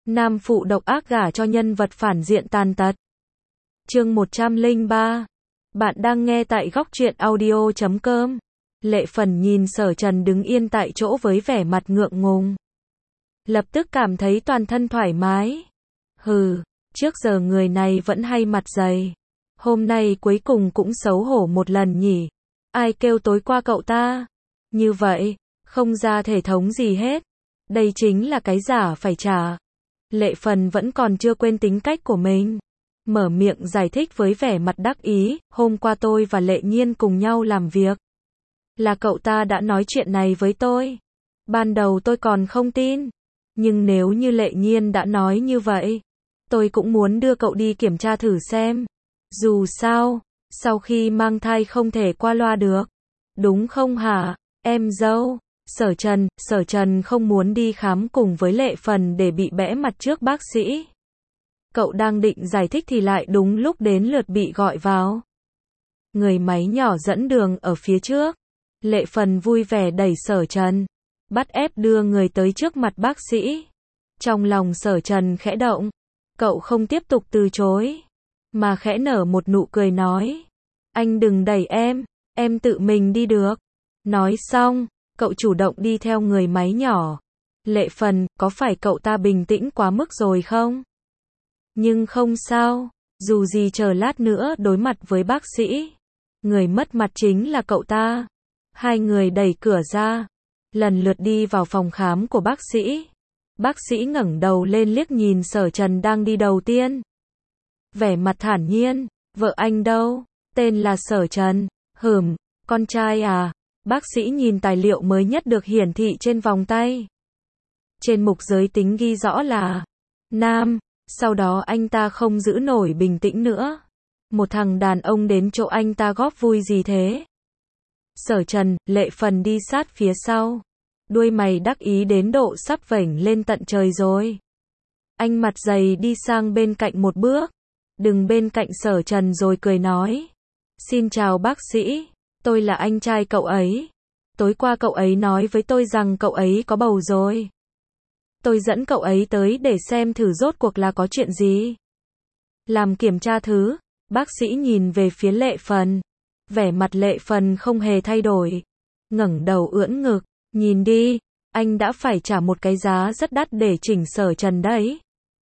Nam phụ độc ác gả cho nhân vật phản diện tàn tật. Chương 103. Bạn đang nghe tại góc truyện audio.com. Lệ Phần nhìn Sở Trần đứng yên tại chỗ với vẻ mặt ngượng ngùng. Lập tức cảm thấy toàn thân thoải mái. Trước giờ người này vẫn hay mặt dày. Hôm nay cuối cùng cũng xấu hổ một lần nhỉ. Ai kêu tối qua cậu ta? Như vậy, không ra thể thống gì hết. Đây chính là cái giả phải trả. Lệ Phần vẫn còn chưa quên tính cách của mình. Mở miệng giải thích với vẻ mặt đắc ý, hôm qua tôi và Lệ Nhiên cùng nhau làm việc. Là cậu ta đã nói chuyện này với tôi. Ban đầu tôi còn không tin. Nhưng nếu như Lệ Nhiên đã nói như vậy, tôi cũng muốn đưa cậu đi kiểm tra thử xem. Dù sao, sau khi mang thai không thể qua loa được. Đúng không hả, em dâu? Sở Trần không muốn đi khám cùng với Lệ Phần để bị bẽ mặt trước bác sĩ. Cậu đang định giải thích thì lại đúng lúc đến lượt bị gọi vào. Người máy nhỏ dẫn đường ở phía trước. Lệ Phần vui vẻ đẩy Sở Trần, bắt ép đưa người tới trước mặt bác sĩ. Trong lòng Sở Trần khẽ động. Cậu không tiếp tục từ chối, mà khẽ nở một nụ cười nói. Anh đừng đẩy em tự mình đi được. Nói xong, cậu chủ động đi theo người máy nhỏ. Lệ Phần, có phải cậu ta bình tĩnh quá mức rồi không? Nhưng không sao, dù gì chờ lát nữa đối mặt với bác sĩ. Người mất mặt chính là cậu ta. Hai người đẩy cửa ra, lần lượt đi vào phòng khám của bác sĩ. Bác sĩ ngẩng đầu lên liếc nhìn Sở Trần đang đi đầu tiên. Vẻ mặt thản nhiên, vợ anh đâu? Tên là Sở Trần. Con trai à? Bác sĩ nhìn tài liệu mới nhất được hiển thị trên vòng tay. Trên mục giới tính ghi rõ là nam, sau đó anh ta không giữ nổi bình tĩnh nữa. Một thằng đàn ông đến chỗ anh ta góp vui gì thế? Sở Trần, Lệ Phần đi sát phía sau. Đuôi mày đắc ý đến độ sắp vểnh lên tận trời rồi. Anh mặt dày đi sang bên cạnh một bước. Đừng bên cạnh Sở Trần rồi cười nói. Xin chào bác sĩ, tôi là anh trai cậu ấy. Tối qua cậu ấy nói với tôi rằng cậu ấy có bầu rồi. Tôi dẫn cậu ấy tới để xem thử rốt cuộc là có chuyện gì. Làm kiểm tra thứ, bác sĩ nhìn về phía Lệ Phần. Vẻ mặt Lệ Phần không hề thay đổi. Ngẩng đầu ưỡn ngực, nhìn đi, anh đã phải trả một cái giá rất đắt để chỉnh Sở Trần đấy.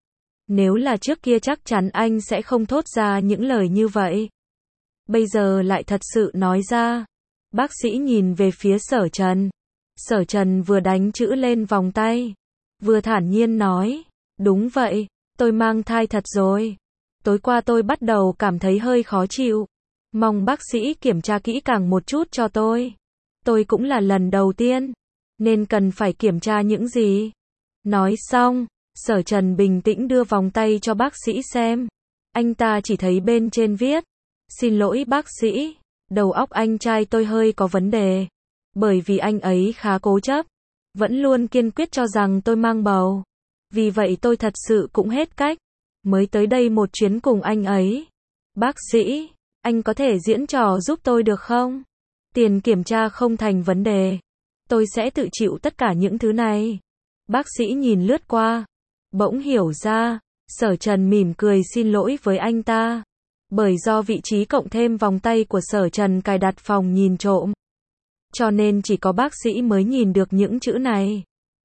Nếu là trước kia chắc chắn anh sẽ không thốt ra những lời như vậy. Bây giờ lại thật sự nói ra. Bác sĩ nhìn về phía Sở Trần. Sở Trần vừa đánh chữ lên vòng tay, vừa thản nhiên nói. Đúng vậy, tôi mang thai thật rồi. Tối qua tôi bắt đầu cảm thấy hơi khó chịu. Mong bác sĩ kiểm tra kỹ càng một chút cho tôi. Tôi cũng là lần đầu tiên, nên cần phải kiểm tra những gì. Nói xong, Sở Trần bình tĩnh đưa vòng tay cho bác sĩ xem. Anh ta chỉ thấy bên trên viết. Xin lỗi bác sĩ, đầu óc anh trai tôi hơi có vấn đề. Bởi vì anh ấy khá cố chấp, vẫn luôn kiên quyết cho rằng tôi mang bầu. Vì vậy tôi thật sự cũng hết cách, mới tới đây một chuyến cùng anh ấy. Bác sĩ, anh có thể diễn trò giúp tôi được không? Tiền kiểm tra không thành vấn đề. Tôi sẽ tự chịu tất cả những thứ này. Bác sĩ nhìn lướt qua, bỗng hiểu ra. Sở Trần mỉm cười xin lỗi với anh ta. Bởi do vị trí cộng thêm vòng tay của Sở Trần cài đặt phòng nhìn trộm, cho nên chỉ có bác sĩ mới nhìn được những chữ này.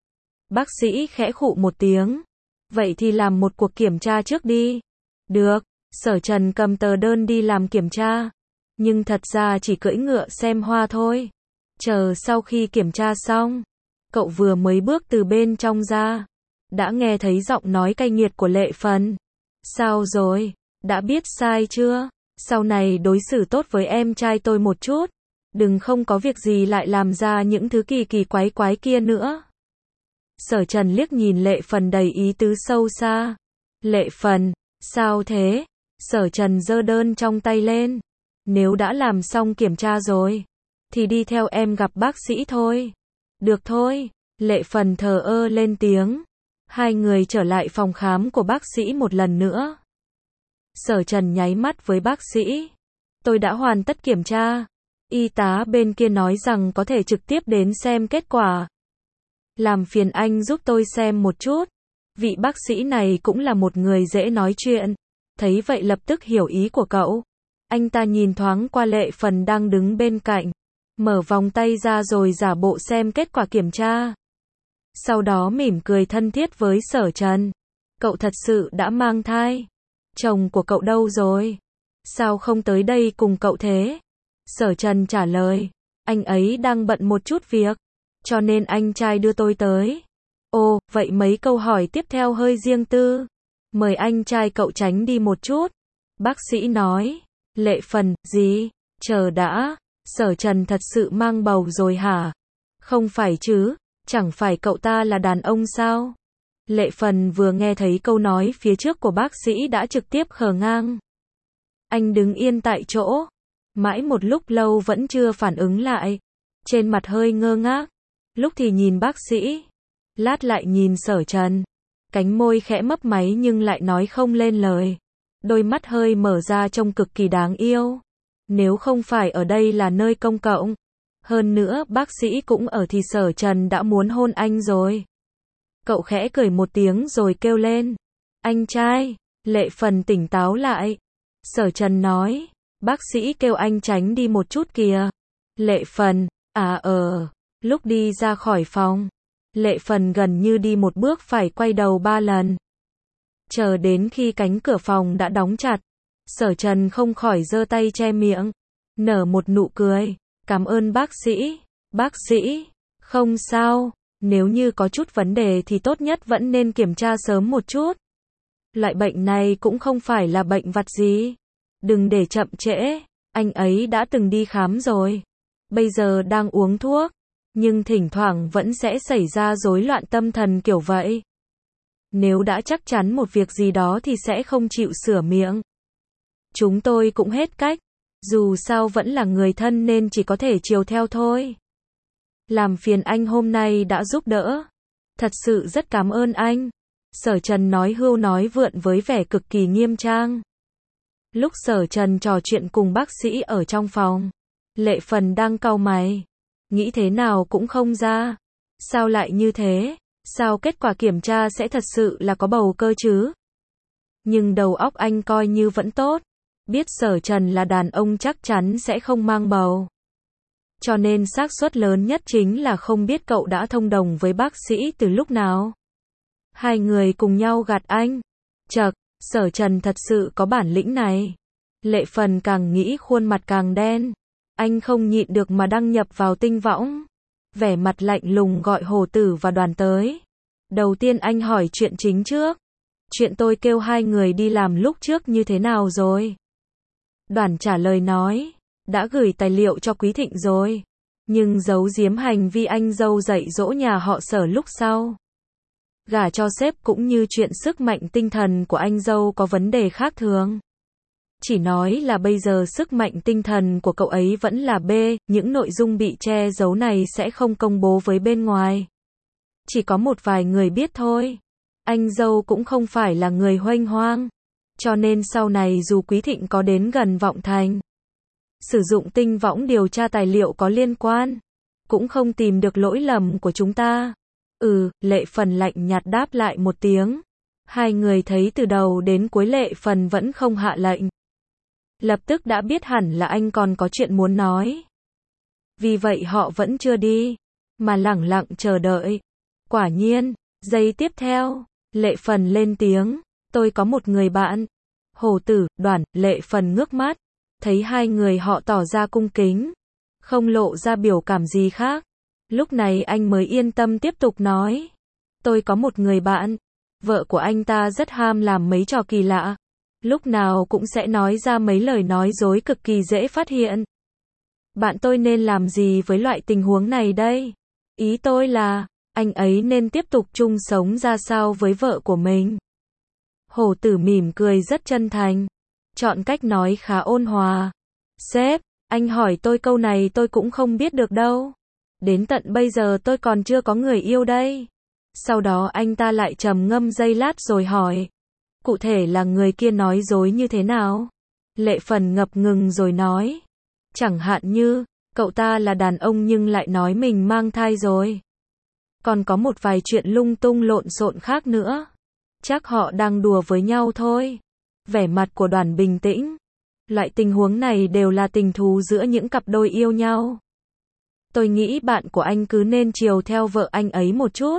Bác sĩ khẽ khụ một tiếng. Vậy thì làm một cuộc kiểm tra trước đi. Được, Sở Trần cầm tờ đơn đi làm kiểm tra. Nhưng thật ra chỉ cưỡi ngựa xem hoa thôi. Chờ sau khi kiểm tra xong, cậu vừa mới bước từ bên trong ra, đã nghe thấy giọng nói cay nghiệt của Lệ Phần. Sao rồi? Đã biết sai chưa? Sau này đối xử tốt với em trai tôi một chút. Đừng không có việc gì lại làm ra những thứ kỳ kỳ quái quái kia nữa. Sở Trần liếc nhìn Lệ Phần đầy ý tứ sâu xa. Lệ Phần, sao thế? Sở Trần giơ đơn trong tay lên. Nếu đã làm xong kiểm tra rồi, thì đi theo em gặp bác sĩ thôi. Được thôi, Lệ Phần thờ ơ lên tiếng. Hai người trở lại phòng khám của bác sĩ một lần nữa. Sở Trần nháy mắt với bác sĩ. Tôi đã hoàn tất kiểm tra. Y tá bên kia nói rằng có thể trực tiếp đến xem kết quả. Làm phiền anh giúp tôi xem một chút. Vị bác sĩ này cũng là một người dễ nói chuyện. Thấy vậy lập tức hiểu ý của cậu. Anh ta nhìn thoáng qua Lệ Phần đang đứng bên cạnh. Mở vòng tay ra rồi giả bộ xem kết quả kiểm tra. Sau đó mỉm cười thân thiết với Sở Trần. Cậu thật sự đã mang thai. Chồng của cậu đâu rồi? Sao không tới đây cùng cậu thế? Sở Trần trả lời. Anh ấy đang bận một chút việc. Cho nên anh trai đưa tôi tới. Ồ, vậy mấy câu hỏi tiếp theo hơi riêng tư. Mời anh trai cậu tránh đi một chút. Bác sĩ nói. Lệ Phần, gì? Chờ đã. Sở Trần thật sự mang bầu rồi hả? Không phải chứ, chẳng phải cậu ta là đàn ông sao? Lệ Phần vừa nghe thấy câu nói phía trước của bác sĩ đã trực tiếp khờ ngang. Anh đứng yên tại chỗ. Mãi một lúc lâu vẫn chưa phản ứng lại. Trên mặt hơi ngơ ngác. Lúc thì nhìn bác sĩ. Lát lại nhìn Sở Trần. Cánh môi khẽ mấp máy nhưng lại nói không lên lời. Đôi mắt hơi mở ra trông cực kỳ đáng yêu. Nếu không phải ở đây là nơi công cộng. Hơn nữa bác sĩ cũng ở thì Sở Trần đã muốn hôn anh rồi. Cậu khẽ cười một tiếng rồi kêu lên. Anh trai. Lệ Phần tỉnh táo lại. Sở Trần nói. Bác sĩ kêu anh tránh đi một chút kìa. Lệ Phần. Lúc đi ra khỏi phòng. Lệ Phần gần như đi một bước phải quay đầu 3 lần. Chờ đến khi cánh cửa phòng đã đóng chặt. Sở Trần không khỏi giơ tay che miệng. Nở một nụ cười. Cảm ơn bác sĩ. Bác sĩ. Không sao. Nếu như có chút vấn đề thì tốt nhất vẫn nên kiểm tra sớm một chút. Loại bệnh này cũng không phải là bệnh vặt gì. Đừng để chậm trễ. Anh ấy đã từng đi khám rồi. Bây giờ đang uống thuốc. Nhưng thỉnh thoảng vẫn sẽ xảy ra rối loạn tâm thần kiểu vậy. Nếu đã chắc chắn một việc gì đó thì sẽ không chịu sửa miệng. Chúng tôi cũng hết cách. Dù sao vẫn là người thân nên chỉ có thể chiều theo thôi. Làm phiền anh hôm nay đã giúp đỡ. Thật sự rất cảm ơn anh. Sở Trần nói hưu nói vượn với vẻ cực kỳ nghiêm trang. Lúc Sở Trần trò chuyện cùng bác sĩ ở trong phòng. Lệ Phần đang cau mày. Nghĩ thế nào cũng không ra. Sao lại như thế? Sao kết quả kiểm tra sẽ thật sự là có bầu cơ chứ? Nhưng đầu óc anh coi như vẫn tốt. Biết Sở Trần là đàn ông chắc chắn sẽ không mang bầu. Cho nên xác suất lớn nhất chính là không biết cậu đã thông đồng với bác sĩ từ lúc nào. Hai người cùng nhau gạt anh. Chậc, Sở Trần thật sự có bản lĩnh này. Lệ Phần càng nghĩ khuôn mặt càng đen. Anh không nhịn được mà đăng nhập vào Tinh Võng. Vẻ mặt lạnh lùng gọi Hồ Tử và Đoàn tới. Đầu tiên anh hỏi chuyện chính trước. Chuyện tôi kêu hai người đi làm lúc trước như thế nào rồi? Đoàn trả lời nói. Đã gửi tài liệu cho Quý Thịnh rồi. Nhưng giấu giếm hành vi anh dâu dạy dỗ nhà họ Sở lúc sau. Gả cho sếp cũng như chuyện sức mạnh tinh thần của anh dâu có vấn đề khác thường. Chỉ nói là bây giờ sức mạnh tinh thần của cậu ấy vẫn là B, những nội dung bị che giấu này sẽ không công bố với bên ngoài. Chỉ có một vài người biết thôi. Anh dâu cũng không phải là người huênh hoang. Cho nên sau này dù Quý Thịnh có đến gần Vọng Thành, sử dụng Tinh Võng điều tra tài liệu có liên quan, cũng không tìm được lỗi lầm của chúng ta. Lệ Phần lạnh nhạt đáp lại một tiếng. Hai người thấy từ đầu đến cuối Lệ Phần vẫn không hạ lệnh. Lập tức đã biết hẳn là anh còn có chuyện muốn nói. Vì vậy họ vẫn chưa đi, mà lẳng lặng chờ đợi. Quả nhiên, giây tiếp theo, Lệ Phần lên tiếng. Tôi có một người bạn. Hồ Tử, Đoàn, Lệ Phần ngước mắt. Thấy hai người họ tỏ ra cung kính. Không lộ ra biểu cảm gì khác. Lúc này anh mới yên tâm tiếp tục nói. Tôi có một người bạn. Vợ của anh ta rất ham làm mấy trò kỳ lạ. Lúc nào cũng sẽ nói ra mấy lời nói dối cực kỳ dễ phát hiện. Bạn tôi nên làm gì với loại tình huống này đây? Ý tôi là, anh ấy nên tiếp tục chung sống ra sao với vợ của mình? Hồ Tử mỉm cười rất chân thành. Chọn cách nói khá ôn hòa. Sếp, anh hỏi tôi câu này tôi cũng không biết được đâu. Đến tận bây giờ tôi còn chưa có người yêu đây. Sau đó anh ta lại trầm ngâm giây lát rồi hỏi. Cụ thể là người kia nói dối như thế nào? Lệ Phần ngập ngừng rồi nói. Chẳng hạn như, cậu ta là đàn ông nhưng lại nói mình mang thai rồi. Còn có một vài chuyện lung tung lộn xộn khác nữa. Chắc họ đang đùa với nhau thôi. Vẻ mặt của Đoàn bình tĩnh. Loại tình huống này đều là tình thú giữa những cặp đôi yêu nhau. Tôi nghĩ bạn của anh cứ nên chiều theo vợ anh ấy một chút.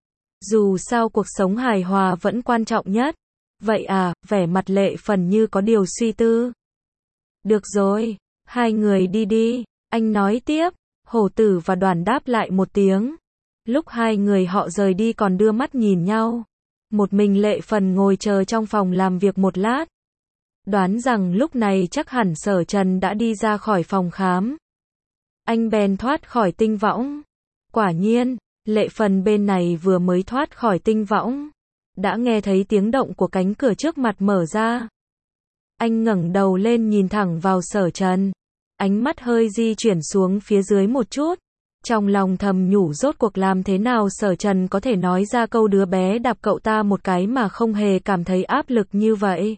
Dù sao cuộc sống hài hòa vẫn quan trọng nhất. Vậy à, vẻ mặt Lệ Phần như có điều suy tư. Được rồi, hai người đi đi, anh nói tiếp. Hổ Tử và Đoàn đáp lại một tiếng. Lúc hai người họ rời đi còn đưa mắt nhìn nhau. Một mình Lệ Phần ngồi chờ trong phòng làm việc một lát. Đoán rằng lúc này chắc hẳn Sở Trần đã đi ra khỏi phòng khám. Anh bèn thoát khỏi tinh võng. Quả nhiên, Lệ Phần bên này vừa mới thoát khỏi tinh võng, đã nghe thấy tiếng động của cánh cửa trước mặt mở ra. Anh ngẩng đầu lên nhìn thẳng vào Sở Trần. Ánh mắt hơi di chuyển xuống phía dưới một chút. Trong lòng thầm nhủ rốt cuộc làm thế nào Sở Trần có thể nói ra câu đứa bé đạp cậu ta một cái mà không hề cảm thấy áp lực như vậy.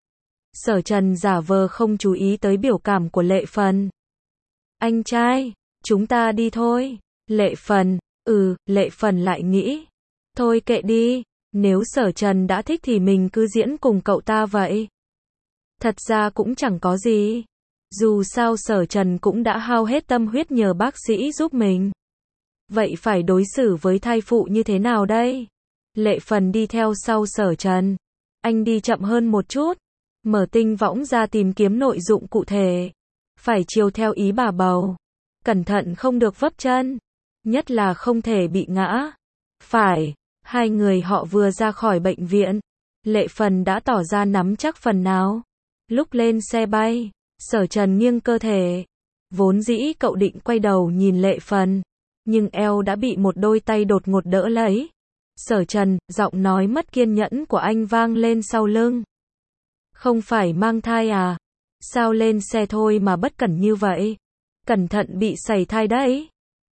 Sở Trần giả vờ không chú ý tới biểu cảm của Lệ Phần. Anh trai, chúng ta đi thôi. Lệ Phần, Lệ Phần lại nghĩ. Thôi kệ đi, nếu Sở Trần đã thích thì mình cứ diễn cùng cậu ta vậy. Thật ra cũng chẳng có gì. Dù sao Sở Trần cũng đã hao hết tâm huyết nhờ bác sĩ giúp mình. Vậy phải đối xử với thai phụ như thế nào đây? Lệ Phần đi theo sau Sở Trần. Anh đi chậm hơn một chút. Mở tinh võng ra tìm kiếm nội dụng cụ thể. Phải chiều theo ý bà bầu. Cẩn thận không được vấp chân. Nhất là không thể bị ngã. Phải, hai người họ vừa ra khỏi bệnh viện. Lệ Phần đã tỏ ra nắm chắc phần nào. Lúc lên xe bay, Sở Trần nghiêng cơ thể. Vốn dĩ cậu định quay đầu nhìn Lệ Phần. Nhưng eo đã bị một đôi tay đột ngột đỡ lấy. Sở Trần, giọng nói mất kiên nhẫn của anh vang lên sau lưng. Không phải mang thai à? Sao lên xe thôi mà bất cẩn như vậy? Cẩn thận bị sảy thai đấy.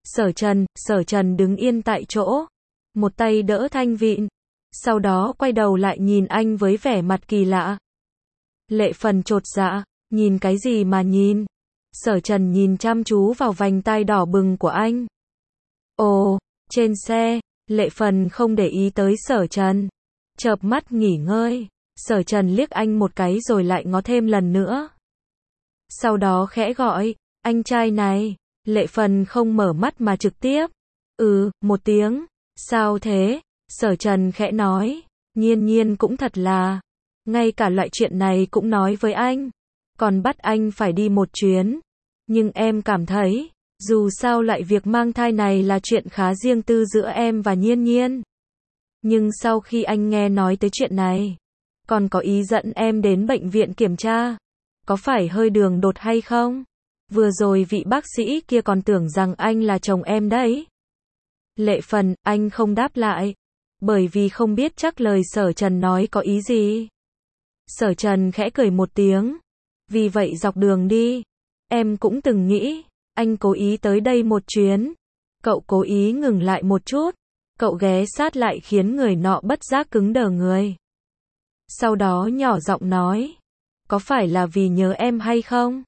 Sở Trần đứng yên tại chỗ. Một tay đỡ thanh vịn. Sau đó quay đầu lại nhìn anh với vẻ mặt kỳ lạ. Lệ Phần chột dạ. Nhìn cái gì mà nhìn? Sở Trần nhìn chăm chú vào vành tai đỏ bừng của anh. Ồ, trên xe, Lệ Phần không để ý tới Sở Trần. Chợp mắt nghỉ ngơi. Sở Trần liếc anh một cái rồi lại ngó thêm lần nữa. Sau đó khẽ gọi, anh trai này. Lệ Phần không mở mắt mà trực tiếp. Một tiếng. Sao thế? Sở Trần khẽ nói. Nhiên cũng thật là. Ngay cả loại chuyện này cũng nói với anh. Còn bắt anh phải đi một chuyến. Nhưng em cảm thấy, dù sao loại việc mang thai này là chuyện khá riêng tư giữa em và Nhiên. Nhưng sau khi anh nghe nói tới chuyện này, còn có ý dẫn em đến bệnh viện kiểm tra. Có phải hơi đường đột hay không? Vừa rồi vị bác sĩ kia còn tưởng rằng anh là chồng em đấy. Lệ Phần, anh không đáp lại. Bởi vì không biết chắc lời Sở Trần nói có ý gì. Sở Trần khẽ cười một tiếng. Vì vậy dọc đường đi, em cũng từng nghĩ, anh cố ý tới đây một chuyến. Cậu cố ý ngừng lại một chút. Cậu ghé sát lại khiến người nọ bất giác cứng đờ người. Sau đó nhỏ giọng nói. Có phải là vì nhớ em hay không?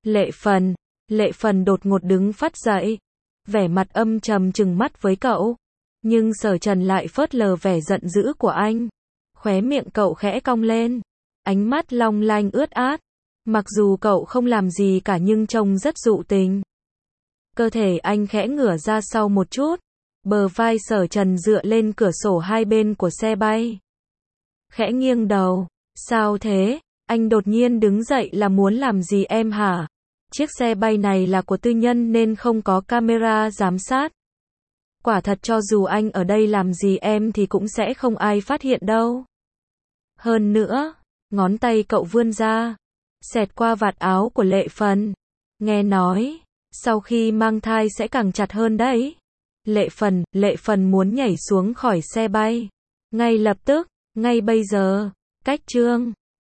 Lệ Phần đột ngột đứng phắt dậy. Vẻ mặt âm trầm trừng mắt với cậu. Nhưng Sở Trần lại phớt lờ vẻ giận dữ của anh. Khóe miệng cậu khẽ cong lên. Ánh mắt long lanh ướt át. Mặc dù cậu không làm gì cả nhưng trông rất dụ tình. Cơ thể anh khẽ ngửa ra sau một chút. Bờ vai Sở Trần dựa lên cửa sổ hai bên của xe bay. Khẽ nghiêng đầu. Sao thế? Anh đột nhiên đứng dậy là muốn làm gì em hả? Chiếc xe bay này là của tư nhân nên không có camera giám sát. Quả thật cho dù anh ở đây làm gì em thì cũng sẽ không ai phát hiện đâu. Hơn nữa, ngón tay cậu vươn ra, xẹt qua vạt áo của Lệ Phần. Nghe nói, sau khi mang thai sẽ càng chặt hơn đấy. Lệ Phần muốn nhảy xuống khỏi xe bay. Ngay lập tức, ngay bây giờ. Cách chương